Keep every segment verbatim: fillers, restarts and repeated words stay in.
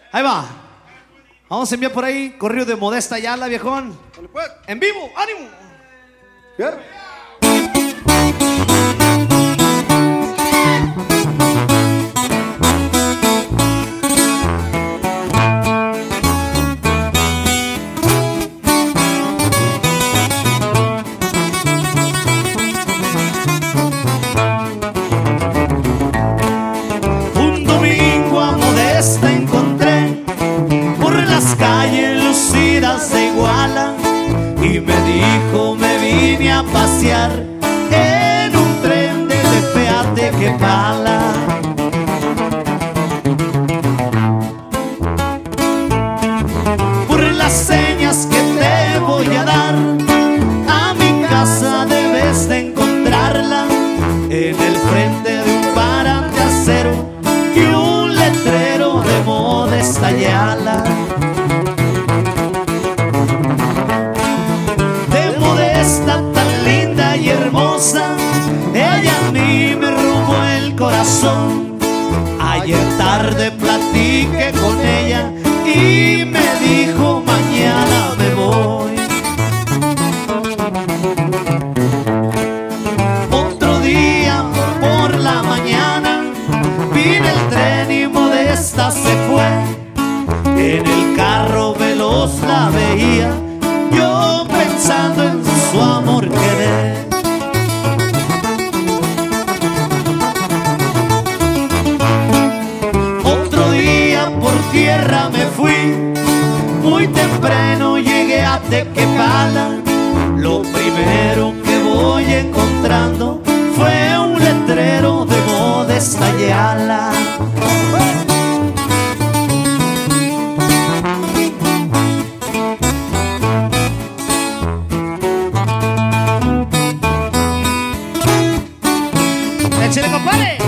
Ahí va. Vamos a enviar por ahí corrido de Modesta Ayala, viejón. En vivo, ánimo. Fierro. Un domingo a Modesta encontré por las calles lucidas de Iguala y me dijo me vine a pasear en un tren de Tepea que pala. Por las señas que te voy a dar, a mi casa debes de encontrarla, en el frente de un parante de acero y un letrero de Modesta Ayala. De Modesta tan linda y hermosa, ella a mí me robó el corazón. Ayer tarde platiqué con ella y me dijo mañana me voy. Otro día por la mañana vine el tren y Modesta se fue. En el carro veloz la veía, yo pensando en su amor querer. Otro día por tierra me fui, muy temprano llegué a Tequepala. Lo primero que voy encontrando fue un letrero de Modesta Ayala. ¡Échale, compadre!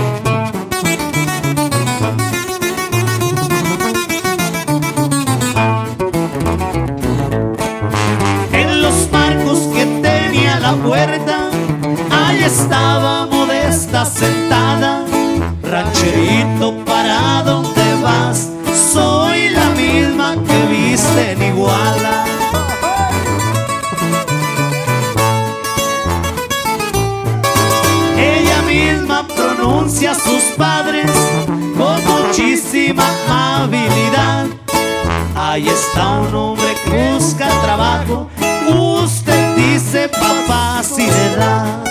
En los marcos que tenía la puerta, ahí estaba Modesta sentada. Rancherito, ¿para dónde vas? Soy la misma que viste en Iguala. Ella misma pronuncia a sus padres con muchísima habilidad. Ahí está un hombre que busca trabajo, usted dice papá si le da.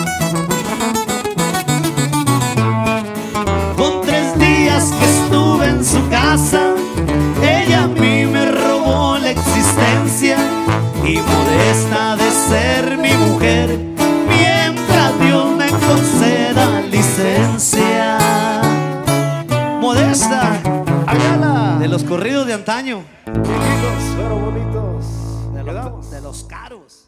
Con tres días que estuve en su casa, ella a mí me robó la existencia. Y Modesta de ser mi mujer, mientras Dios me conceda licencia. Modesta Ayala, de los corridos de antaño, Bonitos, pero bonitos. de los, de los caros.